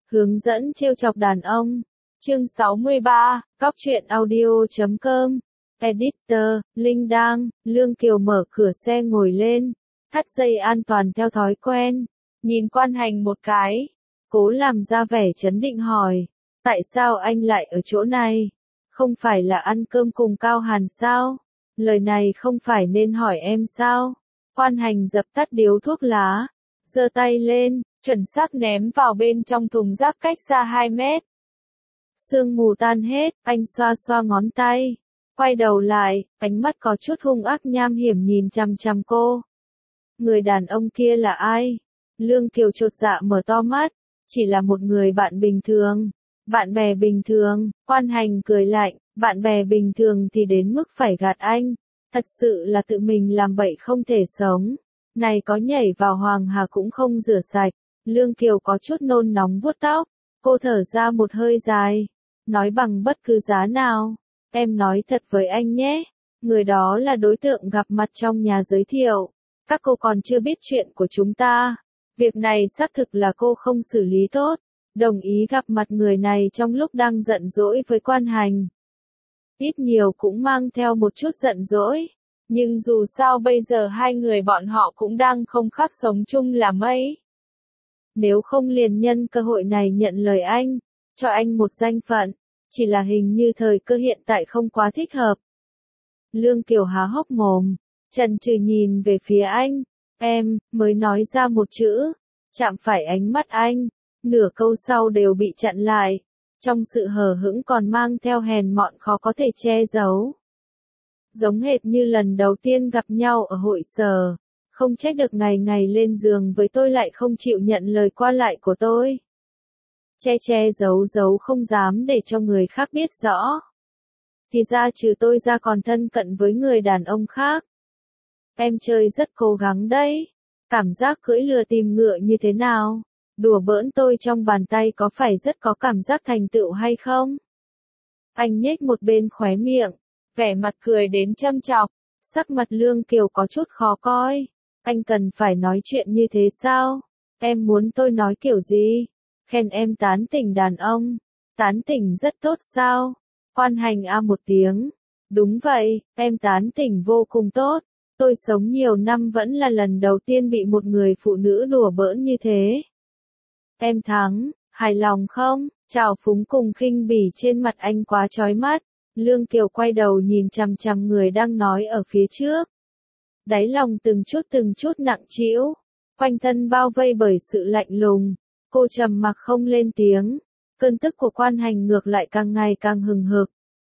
Hướng dẫn trêu chọc đàn ông. Chương 63, Cóc truyện audio.com. Editor, Linh Đang. Lương Kiều mở cửa xe ngồi lên, thắt dây an toàn theo thói quen, nhìn Quan Hành một cái, cố làm ra vẻ trấn định hỏi, tại sao anh lại ở chỗ này? Không phải là ăn cơm cùng Cao Hàn sao? Lời này không phải nên hỏi em sao? Quan Hành dập tắt điếu thuốc lá, giơ tay lên, chuẩn xác ném vào bên trong thùng rác cách xa 2 mét. Sương mù tan hết, anh xoa xoa ngón tay, quay đầu lại, ánh mắt có chút hung ác nham hiểm nhìn chằm chằm cô. Người đàn ông kia là ai? Lương Kiều chột dạ mở to mắt, chỉ là một người bạn bình thường. Bạn bè bình thường. Quan Hành cười lạnh, bạn bè bình thường thì đến mức phải gạt anh. Thật sự là tự mình làm bậy không thể sống. Này có nhảy vào Hoàng Hà cũng không rửa sạch. Lương Kiều có chút nôn nóng vuốt tóc. Cô thở ra một hơi dài. Nói bằng bất cứ giá nào. Em nói thật với anh nhé. Người đó là đối tượng gặp mặt trong nhà giới thiệu. Các cô còn chưa biết chuyện của chúng ta. Việc này xác thực là cô không xử lý tốt. Đồng ý gặp mặt người này trong lúc đang giận dỗi với Quan Hành. Ít nhiều cũng mang theo một chút giận dỗi. Nhưng dù sao bây giờ hai người bọn họ cũng đang không khác sống chung là mấy. Nếu không liền nhân cơ hội này nhận lời anh, cho anh một danh phận, chỉ là hình như thời cơ hiện tại không quá thích hợp. Lương Kiều há hốc mồm, chần chừ nhìn về phía anh, em, mới nói ra một chữ, chạm phải ánh mắt anh, nửa câu sau đều bị chặn lại, trong sự hờ hững còn mang theo hèn mọn khó có thể che giấu. Giống hệt như lần đầu tiên gặp nhau ở hội sở, không trách được ngày ngày lên giường với tôi lại không chịu nhận lời qua lại của tôi. Che giấu không dám để cho người khác biết rõ. Thì ra trừ tôi ra còn thân cận với người đàn ông khác. Em chơi rất cố gắng đấy. Cảm giác cưỡi lừa tìm ngựa như thế nào? Đùa bỡn tôi trong bàn tay có phải rất có cảm giác thành tựu hay không? Anh nhếch một bên khóe miệng, vẻ mặt cười đến châm chọc, sắc mặt Lương Kiều có chút khó coi. Anh cần phải nói chuyện như thế sao? Em muốn tôi nói kiểu gì? Khen em tán tỉnh đàn ông. Tán tỉnh rất tốt sao? Quan Hành một tiếng. Đúng vậy, em tán tỉnh vô cùng tốt. Tôi sống nhiều năm vẫn là lần đầu tiên bị một người phụ nữ đùa bỡn như thế. Em thắng, hài lòng không? Trào phúng cùng khinh bỉ trên mặt anh quá chói mắt. Lương Kiều quay đầu nhìn chằm chằm người đang nói ở phía trước. Đáy lòng từng chút nặng trĩu, quanh thân bao vây bởi sự lạnh lùng. Cô trầm mặc không lên tiếng. Cơn tức của Quan Hành ngược lại càng ngày càng hừng hực.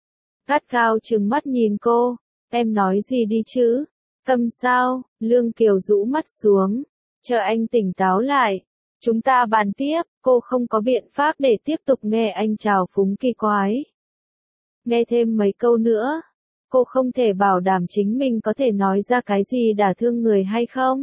Gắt gao trừng mắt nhìn cô. Em nói gì đi chứ? Câm sao? Lương Kiều rũ mắt xuống. Chờ anh tỉnh táo lại. Chúng ta bàn tiếp. Cô không có biện pháp để tiếp tục nghe anh trào phúng kỳ quái. Nghe thêm mấy câu nữa. Cô không thể bảo đảm chính mình có thể nói ra cái gì đả thương người hay không?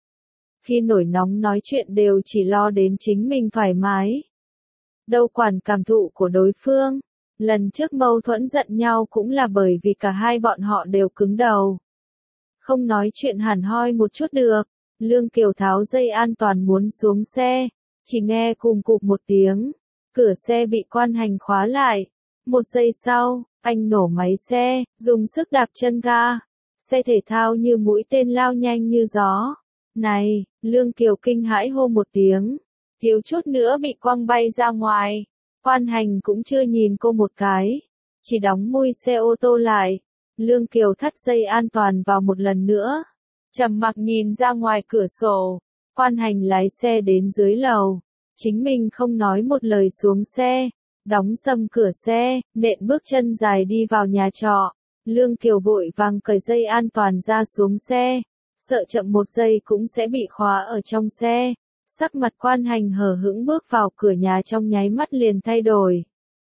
Khi nổi nóng nói chuyện đều chỉ lo đến chính mình thoải mái. Đâu quản cảm thụ của đối phương. Lần trước mâu thuẫn giận nhau cũng là bởi vì cả hai bọn họ đều cứng đầu. Không nói chuyện hẳn hoi một chút được. Lương Kiều tháo dây an toàn muốn xuống xe. Chỉ nghe cùm cụp một tiếng. Cửa xe bị Quan Hành khóa lại. Một giây sau, anh nổ máy xe, dùng sức đạp chân ga. Xe thể thao như mũi tên lao nhanh như gió. Này, Lương Kiều kinh hãi hô một tiếng. Thiếu chút nữa bị quăng bay ra ngoài. Quan Hành cũng chưa nhìn cô một cái. Chỉ đóng mui xe ô tô lại. Lương Kiều thắt dây an toàn vào một lần nữa. Trầm mặc nhìn ra ngoài cửa sổ. Quan Hành lái xe đến dưới lầu. Chính mình không nói một lời xuống xe. Đóng sầm cửa xe, nện bước chân dài đi vào nhà trọ. Lương Kiều vội vàng cởi dây an toàn ra xuống xe. Sợ chậm một giây cũng sẽ bị khóa ở trong xe. Sắc mặt Quan Hành hờ hững bước vào cửa nhà trong nháy mắt liền thay đổi.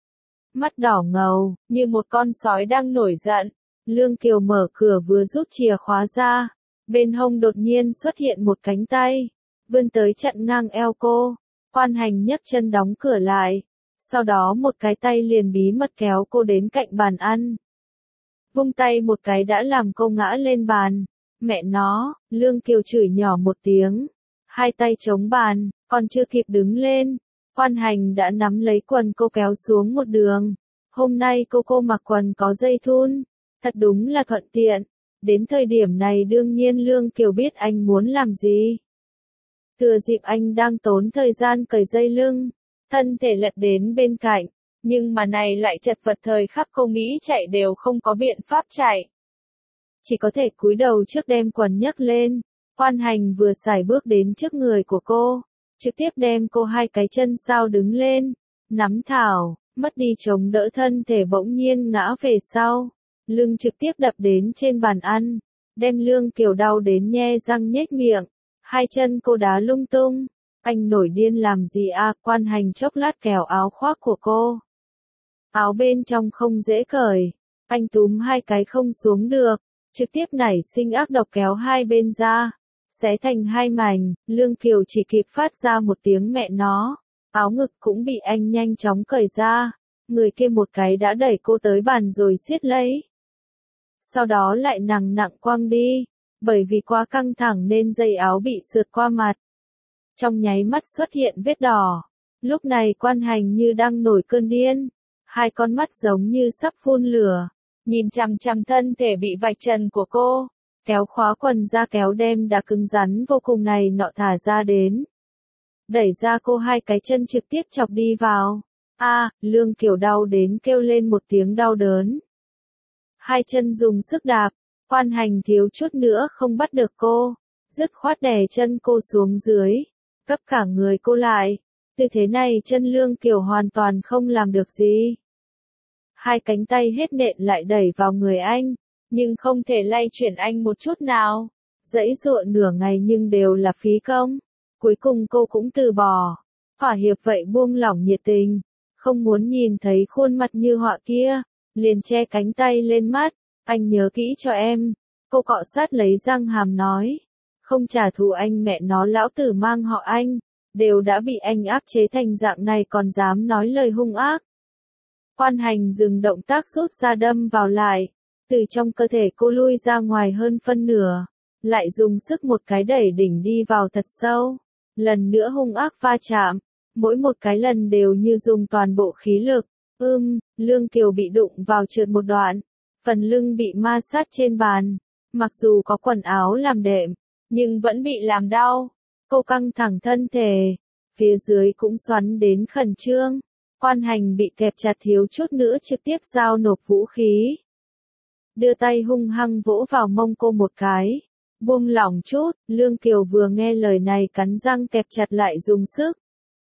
Mắt đỏ ngầu, như một con sói đang nổi giận. Lương Kiều mở cửa vừa rút chìa khóa ra. Bên hông đột nhiên xuất hiện một cánh tay. Vươn tới chặn ngang eo cô. Quan Hành nhấc chân đóng cửa lại. Sau đó một cái tay liền bí mật kéo cô đến cạnh bàn ăn. Vung tay một cái đã làm cô ngã lên bàn. Mẹ nó, Lương Kiều chửi nhỏ một tiếng. Hai tay chống bàn, còn chưa kịp đứng lên. Quan Hành đã nắm lấy quần cô kéo xuống một đường. Hôm nay cô mặc quần có dây thun, thật đúng là thuận tiện. Đến thời điểm này đương nhiên Lương Kiều biết anh muốn làm gì. Thừa dịp anh đang tốn thời gian cởi dây lưng, thân thể lật đến bên cạnh, nhưng mà này lại chật vật thời khắc cô nghĩ chạy đều không có biện pháp chạy. Chỉ có thể cúi đầu trước đem quần nhấc lên. Quan Hành vừa sải bước đến trước người của cô, trực tiếp đem cô hai cái chân sao đứng lên, nắm thảo, mất đi chống đỡ thân thể bỗng nhiên ngã về sau, lưng trực tiếp đập đến trên bàn ăn, đem Lương Kiều đau đến nhe răng nhếch miệng, hai chân cô đá lung tung. Anh nổi điên làm gì à? Quan Hành chốc lát kéo áo khoác của cô. Áo bên trong không dễ cởi, anh túm hai cái không xuống được, trực tiếp nảy sinh ác độc kéo hai bên ra, xé thành hai mảnh. Lương Kiều chỉ kịp phát ra một tiếng mẹ nó, áo ngực cũng bị anh nhanh chóng cởi ra, người kia một cái đã đẩy cô tới bàn rồi siết lấy. Sau đó lại nặng quăng đi, bởi vì quá căng thẳng nên dây áo bị sượt qua mặt. Trong nháy mắt xuất hiện vết đỏ, lúc này Quan Hành như đang nổi cơn điên, hai con mắt giống như sắp phun lửa, nhìn chằm chằm thân thể bị vạch trần của cô, kéo khóa quần ra kéo đem đã cứng rắn vô cùng này nọ thả ra đến. Đẩy ra cô hai cái chân trực tiếp chọc đi vào. Lương Kiều đau đến kêu lên một tiếng đau đớn. Hai chân dùng sức đạp, Quan Hành thiếu chút nữa không bắt được cô, dứt khoát đè chân cô xuống dưới, cấp cả người cô lại. Tư thế này chân Lương Kiều hoàn toàn không làm được gì. Hai cánh tay hết nện lại đẩy vào người anh, nhưng không thể lay chuyển anh một chút nào. Giãy giụa nửa ngày nhưng đều là phí công. Cuối cùng cô cũng từ bỏ. Thỏa hiệp vậy buông lỏng nhiệt tình, không muốn nhìn thấy khuôn mặt như họa kia, liền che cánh tay lên mắt. Anh nhớ kỹ cho em. Cô cọ sát lấy răng hàm nói. Không trả thù anh mẹ nó lão tử mang họ anh, đều đã bị anh áp chế thành dạng này còn dám nói lời hung ác. Quan Hành dừng động tác rút ra đâm vào lại, từ trong cơ thể cô lui ra ngoài hơn phân nửa, lại dùng sức một cái đẩy đỉnh đi vào thật sâu, lần nữa hung ác va chạm, mỗi một cái lần đều như dùng toàn bộ khí lực. Lương Kiều bị đụng vào trượt một đoạn, phần lưng bị ma sát trên bàn, mặc dù có quần áo làm đệm, nhưng vẫn bị làm đau. Cô căng thẳng thân thể, phía dưới cũng xoắn đến khẩn trương. Quan Hành bị kẹp chặt thiếu chút nữa trực tiếp giao nộp vũ khí. Đưa tay hung hăng vỗ vào mông cô một cái. Buông lỏng chút, Lương Kiều vừa nghe lời này cắn răng kẹp chặt lại dùng sức.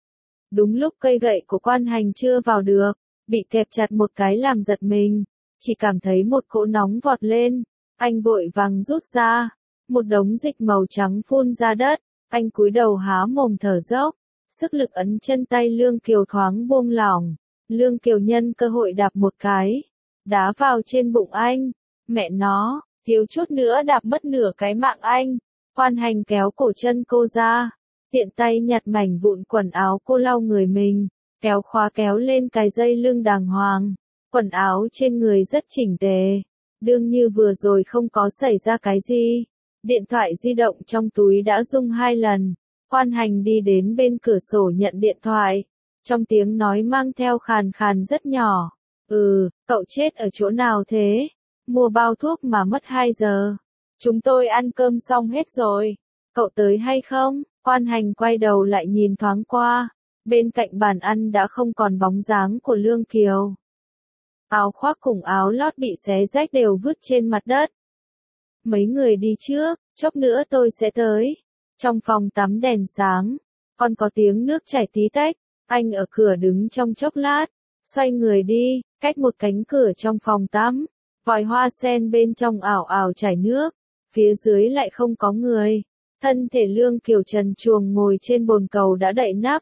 Đúng lúc cây gậy của Quan Hành chưa vào được, bị kẹp chặt một cái làm giật mình, chỉ cảm thấy một cỗ nóng vọt lên, anh vội vàng rút ra, một đống dịch màu trắng phun ra đất, anh cúi đầu há mồm thở dốc. Sức lực ấn chân tay Lương Kiều thoáng buông lỏng, Lương Kiều nhân cơ hội đạp một cái, đá vào trên bụng anh, mẹ nó, thiếu chút nữa đạp mất nửa cái mạng anh. Quan Hành kéo cổ chân cô ra, tiện tay nhặt mảnh vụn quần áo cô lau người mình, kéo khóa kéo lên cái dây lưng đàng hoàng, quần áo trên người rất chỉnh tề, đương như vừa rồi không có xảy ra cái gì. Điện thoại di động trong túi đã rung 2 lần. Quan Hành đi đến bên cửa sổ nhận điện thoại, trong tiếng nói mang theo khàn khàn rất nhỏ. Cậu chết ở chỗ nào thế? Mua bao thuốc mà mất 2 giờ. Chúng tôi ăn cơm xong hết rồi. Cậu tới hay không? Quan Hành quay đầu lại nhìn thoáng qua. Bên cạnh bàn ăn đã không còn bóng dáng của Lương Kiều. Áo khoác cùng áo lót bị xé rách đều vứt trên mặt đất. Mấy người đi trước, chốc nữa tôi sẽ tới. Trong phòng tắm đèn sáng, còn có tiếng nước chảy tí tách, anh ở cửa đứng trong chốc lát, xoay người đi, cách một cánh cửa trong phòng tắm, vòi hoa sen bên trong ảo ảo chảy nước, phía dưới lại không có người, thân thể Lương Kiều trần truồng ngồi trên bồn cầu đã đậy nắp.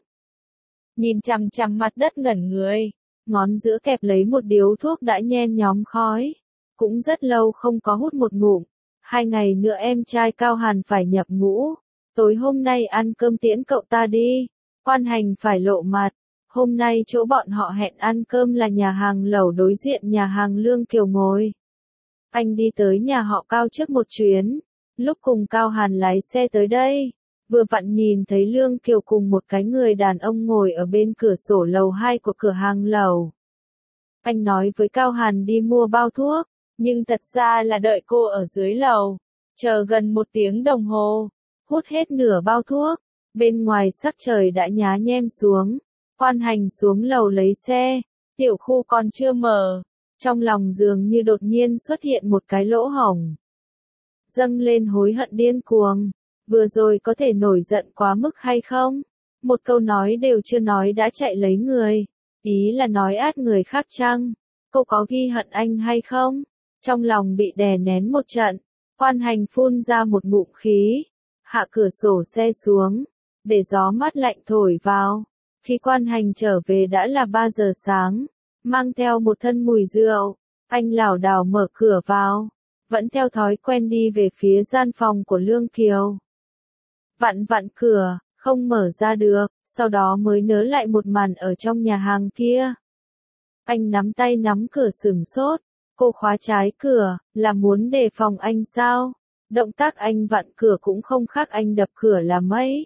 Nhìn chằm chằm mặt đất ngẩn người, ngón giữa kẹp lấy một điếu thuốc đã nhen nhóm khói, cũng rất lâu không có hút một ngụm, 2 ngày nữa em trai Cao Hàn phải nhập ngũ. Tối hôm nay ăn cơm tiễn cậu ta đi. Quan Hành phải lộ mặt. Hôm nay chỗ bọn họ hẹn ăn cơm là nhà hàng lẩu đối diện nhà hàng Lương Kiều ngồi. Anh đi tới nhà họ Cao trước một chuyến. Lúc cùng Cao Hàn lái xe tới đây, vừa vặn nhìn thấy Lương Kiều cùng một cái người đàn ông ngồi ở bên cửa sổ lầu 2 của cửa hàng lầu. Anh nói với Cao Hàn đi mua bao thuốc, nhưng thật ra là đợi cô ở dưới lầu, chờ gần 1 tiếng đồng hồ, hút hết nửa bao thuốc. Bên ngoài sắc trời đã nhá nhem xuống, Quan Hành xuống lầu lấy xe, tiểu khu còn chưa mở, trong lòng dường như đột nhiên xuất hiện một cái lỗ hổng. Dâng lên hối hận điên cuồng, vừa rồi có thể nổi giận quá mức hay không? Một câu nói đều chưa nói đã chạy lấy người, ý là nói át người khác chăng? Cô có ghi hận anh hay không? Trong lòng bị đè nén một trận, Quan Hành phun ra một ngụm khí, hạ cửa sổ xe xuống, để gió mát lạnh thổi vào. Khi Quan Hành trở về đã là 3 giờ sáng, mang theo một thân mùi rượu, anh lảo đảo mở cửa vào, vẫn theo thói quen đi về phía gian phòng của Lương Kiều. Vặn vặn cửa, không mở ra được, sau đó mới nhớ lại một màn ở trong nhà hàng kia. Anh nắm tay nắm cửa sửng sốt, cô khóa trái cửa, là muốn đề phòng anh sao? Động tác anh vặn cửa cũng không khác anh đập cửa là mấy.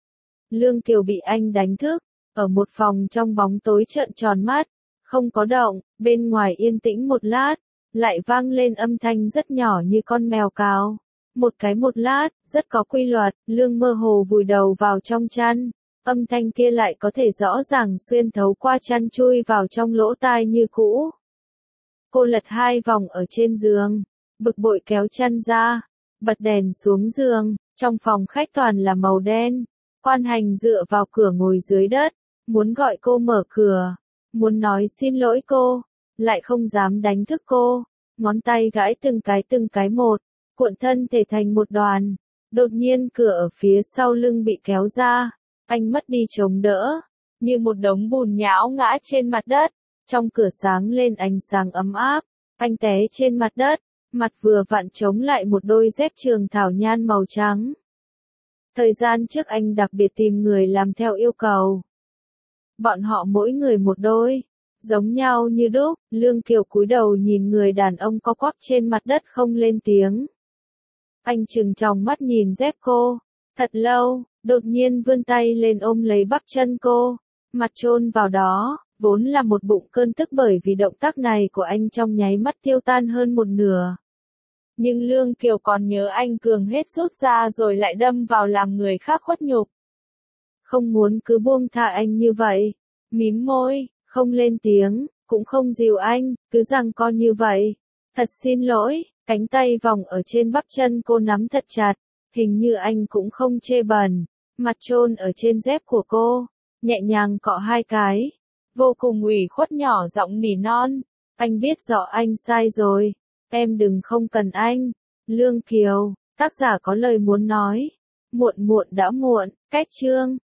Lương Kiều bị anh đánh thức, ở một phòng trong bóng tối trợn tròn mắt, không có động, bên ngoài yên tĩnh một lát, lại vang lên âm thanh rất nhỏ như con mèo cào. Một lát, rất có quy luật, Lương mơ hồ vùi đầu vào trong chăn, âm thanh kia lại có thể rõ ràng xuyên thấu qua chăn chui vào trong lỗ tai như cũ. Cô lật 2 vòng ở trên giường, bực bội kéo chăn ra, bật đèn xuống giường, trong phòng khách toàn là màu đen. Quan Hành dựa vào cửa ngồi dưới đất, muốn gọi cô mở cửa, muốn nói xin lỗi cô, lại không dám đánh thức cô, ngón tay gãi từng cái một, cuộn thân thể thành một đoàn. Đột nhiên cửa ở phía sau lưng bị kéo ra, anh mất đi chống đỡ, như một đống bùn nhão ngã trên mặt đất, trong cửa sáng lên ánh sáng ấm áp, anh té trên mặt đất, mặt vừa vặn chống lại một đôi dép trường thảo nhan màu trắng. Thời gian trước anh đặc biệt tìm người làm theo yêu cầu. Bọn họ mỗi người một đôi, giống nhau như đúc. Lương Kiều cúi đầu nhìn người đàn ông co quắp trên mặt đất không lên tiếng. Anh trừng tròng mắt nhìn dép cô, thật lâu, đột nhiên vươn tay lên ôm lấy bắp chân cô, mặt chôn vào đó, vốn là một bụng cơn tức bởi vì động tác này của anh trong nháy mắt tiêu tan hơn một nửa. Nhưng Lương Kiều còn nhớ anh cường hết rút ra rồi lại đâm vào làm người khác khuất nhục. Không muốn cứ buông thả anh như vậy, mím môi, không lên tiếng, cũng không dìu anh, cứ giằng co như vậy. Thật xin lỗi, cánh tay vòng ở trên bắp chân cô nắm thật chặt, hình như anh cũng không chê bẩn, mặt chôn ở trên dép của cô, nhẹ nhàng cọ 2 cái, vô cùng ủy khuất nhỏ giọng nỉ non, anh biết rõ anh sai rồi, em đừng không cần anh. Lương Kiều, tác giả có lời muốn nói, muộn muộn đã muộn, cách chương.